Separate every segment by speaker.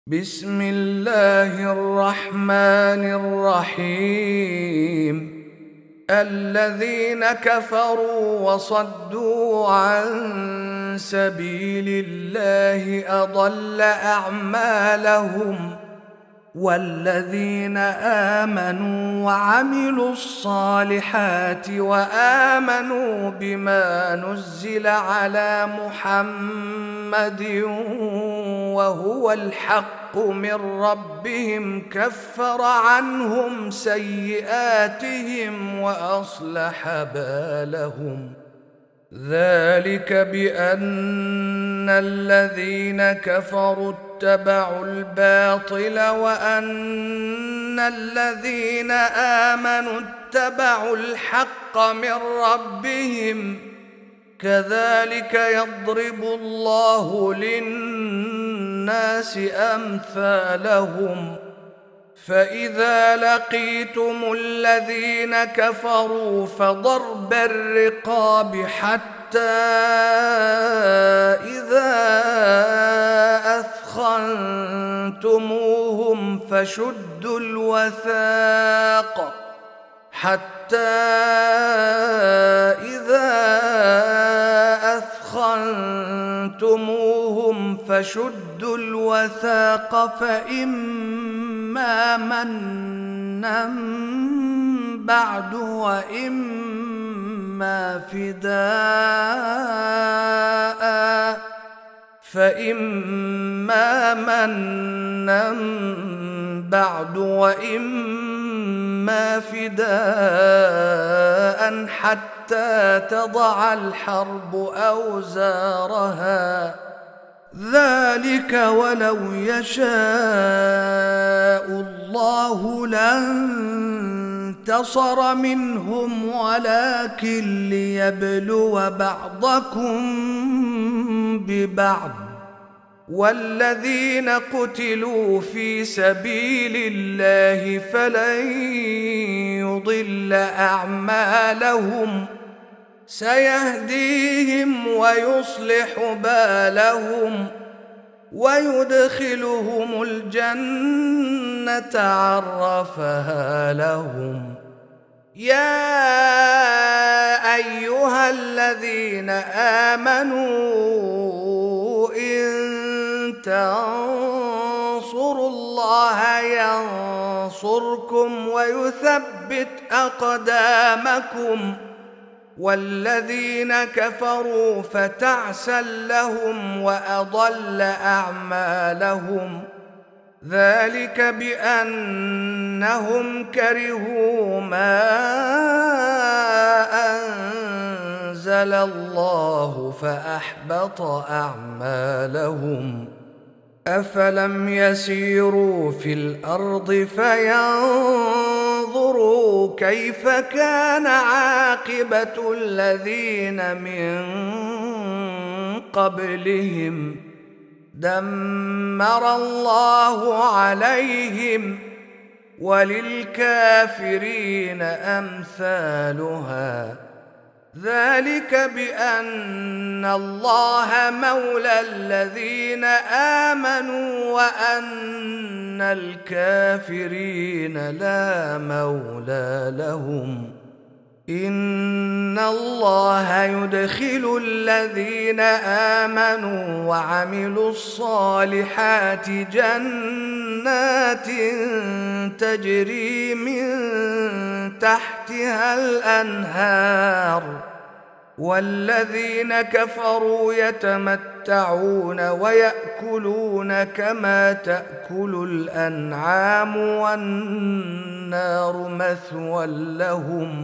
Speaker 1: بسم الله الرحمن الرحيم. الذين كفروا وصدوا عن سبيل الله أضل أعمالهم، والذين آمنوا وعملوا الصالحات وآمنوا بما نزل على محمد وهو الحق من ربهم كفر عنهم سيئاتهم وأصلح بالهم. ذلك بأن الذين كفروا اتبعوا الباطل وأن الذين آمنوا اتبعوا الحق من ربهم، كذلك يضرب الله للناس أمثالهم. فإذا لقيتم الذين كفروا فضرب الرقاب حتى إذا أثخنتموهم فشدوا الوثاق فإما منا بعد وإما فداء حتى تضع الحرب أوزارها. ذلك ولو يشاء الله لانتصر منهم ولكن ليبلو بعضكم ببعض. والذين قتلوا في سبيل الله فلن يضل أعمالهم، سيهديهم ويصلح بالهم ويدخلهم الجنة عرفها لهم. يا أيها الذين آمنوا إن تنصروا الله ينصركم ويثبت أقدامكم. والذين كفروا فتعسا لهم وأضل أعمالهم. ذلك بأنهم كرهوا ما أنزل الله فأحبط أعمالهم. أفلم يسيروا في الأرض فينظروا كيف كان عاقبة الذين من قبلهم، دمر الله عليهم وللكافرين أمثالها. ذلك بأن الله مولى الذين آمنوا وأن الكافرين لا مولى لهم. إن الله يدخل الذين آمنوا وعملوا الصالحات جنات تجري من تحتها الأنهار، والذين كفروا يتمتعون ويأكلون كما تأكل الأنعام والنار مثوى لهم.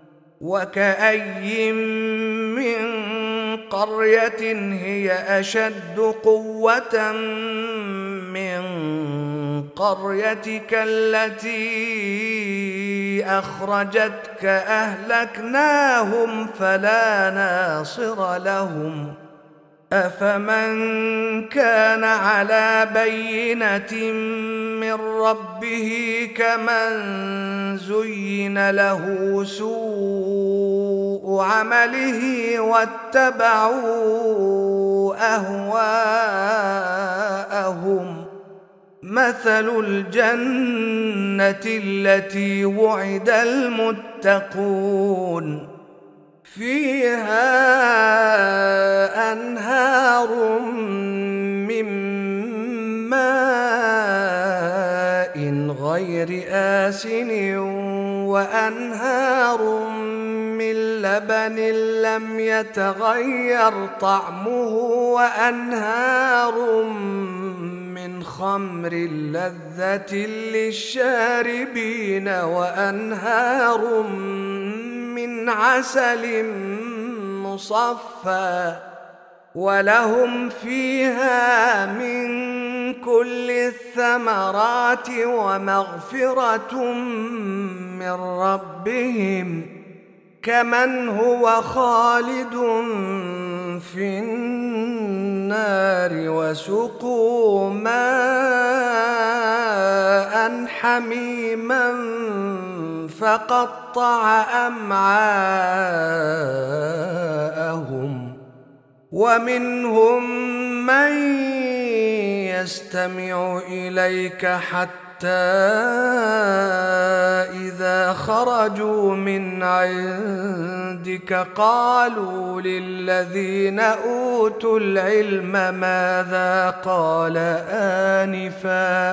Speaker 1: وكأي من قرية هي أشد قوة من قريتك التي أخرجتك أهلكناهم فلا ناصر لهم. أفمن كان على بينة من ربه كمن زين له سوء عمله واتبعوا أهواءهم مثل الجنة التي وعد المتقون فيها أنهار من ماء غير آسن وأنهار من لبن لم يتغير طعمه وأنهار من خمر لذة للشاربين وأنهار من عسل مصفى ولهم فيها من كل الثمرات ومغفرة من ربهم كمن هو خالد في النار وسقوا ماء حميما فقطع أمعاءهم ومنهم من يستمع إليك حتى إذا خرجوا من عندك قالوا للذين أوتوا العلم ماذا قال آنفا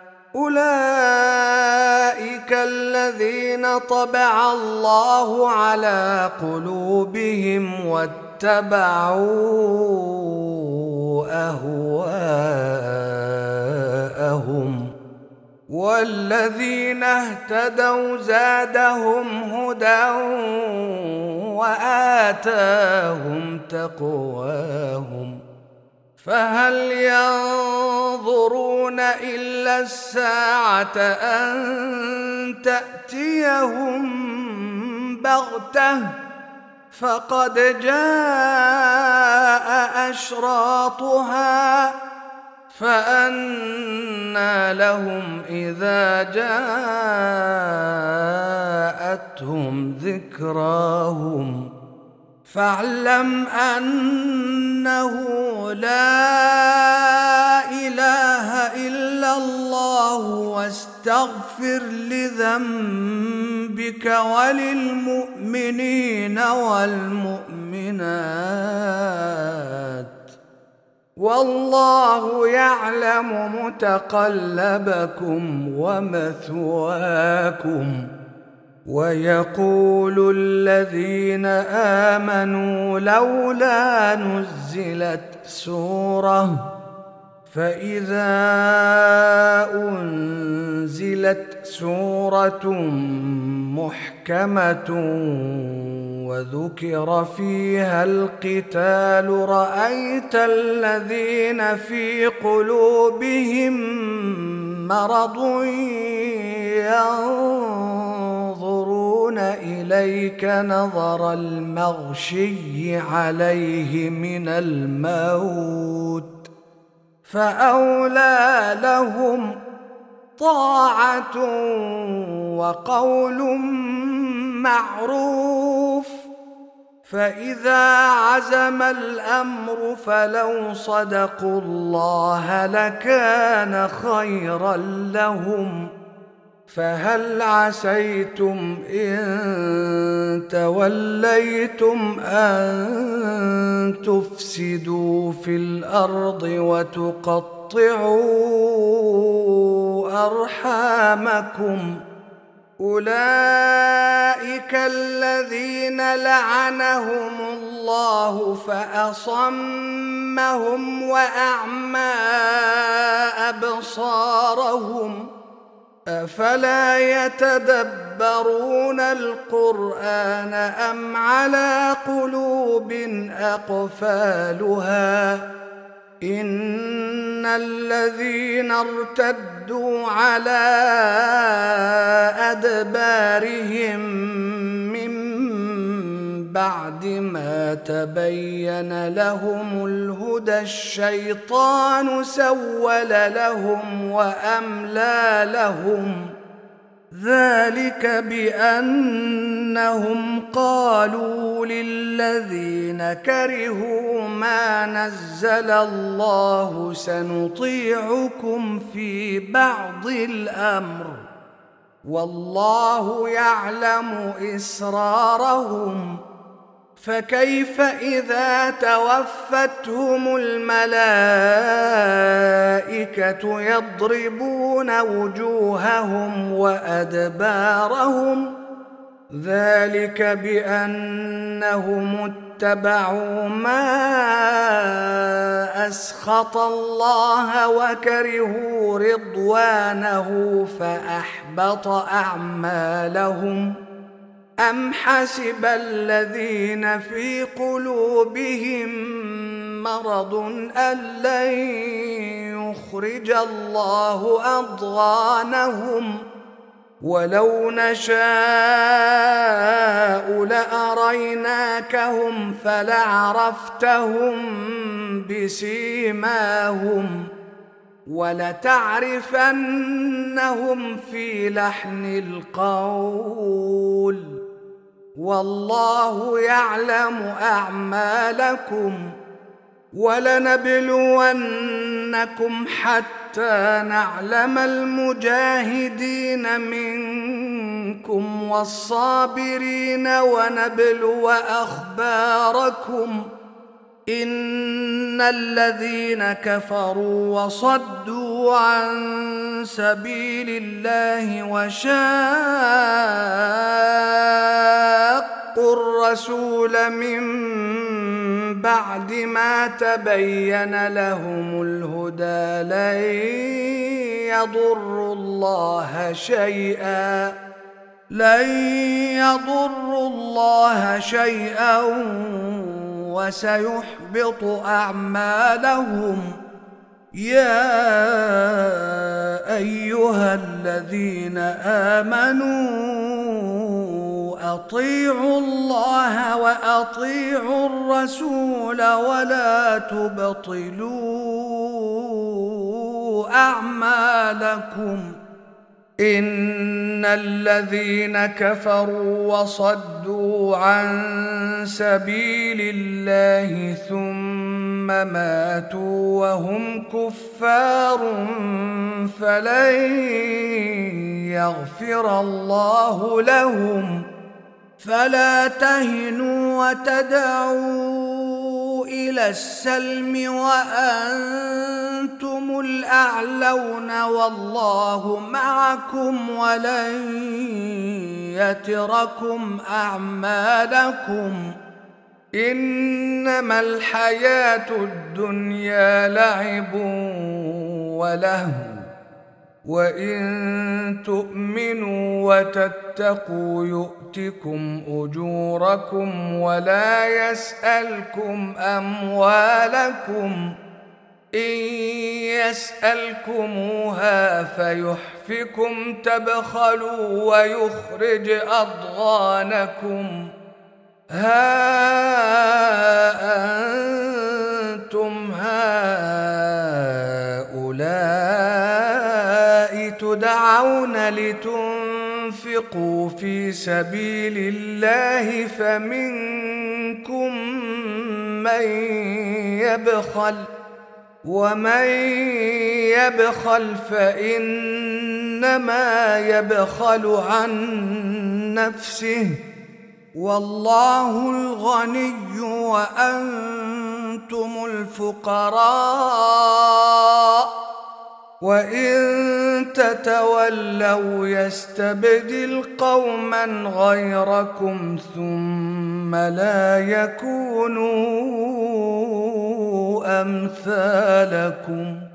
Speaker 1: أولئك الذين طبع الله على قلوبهم واتبعوا أهواءهم والذين اهتدوا زادهم هدى وآتاهم تقواهم فهل ينظرون إلا الساعة أن تأتيهم بغتة فقد جاء أشراطها فأنى لهم إذا جاءتهم ذكراهم فاعلم أنه لا إله إلا الله واستغفر لذنبك وللمؤمنين والمؤمنات والله يعلم متقلبكم ومثواكم ويقول الذين آمنوا لولا نزلت سورة فإذا أنزلت سورة محكمة وذكر فيها القتال رأيت الذين في قلوبهم مرض ينظرون إليك نظر المغشي عليه من الموت فأولى لهم طاعة وقول معروف فإذا عزم الأمر فلو صدقوا الله لكان خيرا لهم فهل عسيتم إن توليتم أن تفسدوا في الأرض وتقطعوا أرحامكم أولئك الذين لعنهم الله فأصمهم وأعمى أبصارهم أفلا يتدبرون القرآن أم على قلوب أقفالها إن الذين ارتدوا على أدبارهم من بعد ما تبين لهم الهدى الشيطان سول لهم وأملى لهم ذلك بأنهم قالوا للذين كرهوا ما نزل الله سنطيعكم في بعض الأمر والله يعلم إسرارهم فكيف إذا توفتهم الملائكة يضربون وجوههم وأدبارهم ذلك بأنهم اتبعوا ما أسخط الله وكرهوا رضوانه فأحبط أعمالهم أم حسب الذين في قلوبهم مرض أن لن يخرج الله أضغانهم ولو نشاء لأريناكهم فلعرفتهم بسيماهم ولتعرفنهم في لحن القول والله يعلم أعمالكم ولنبلونكم حتى نعلم المجاهدين منكم والصابرين ونبلو أخباركم إن الذين كفروا وصدوا عن سبيل الله وشاقوا الرسول من بعد ما تبين لهم الهدى لن يضروا الله شيئا وسيحبط أعمالهم يا أيها الذين آمنوا أطيعوا الله وأطيعوا الرسول ولا تبطلوا أعمالكم إن الذين كفروا وصدوا عن سبيل الله ثم ماتوا وهم كفار فلن يغفر الله لهم فلا تهنوا وتدعوا إلى السلم وأنتم الأعلون والله معكم ولن يتركم أعمالكم إنما الحياة الدنيا لعب ولهو وإن تؤمنوا وتتقوا يؤتكم أجوركم ولا يسألكم أموالكم إن يسألكموها فيحفكم تبخلوا ويخرج أضغانكم ها أنتم هؤلاء تدعون لتنفقوا في سبيل الله فمنكم من يبخل ومن يبخل فإنما يبخل عن نفسه والله الغني وأنتم الفقراء وإن تتولوا يستبدل قوما غيركم ثم لا يكونوا أمثالكم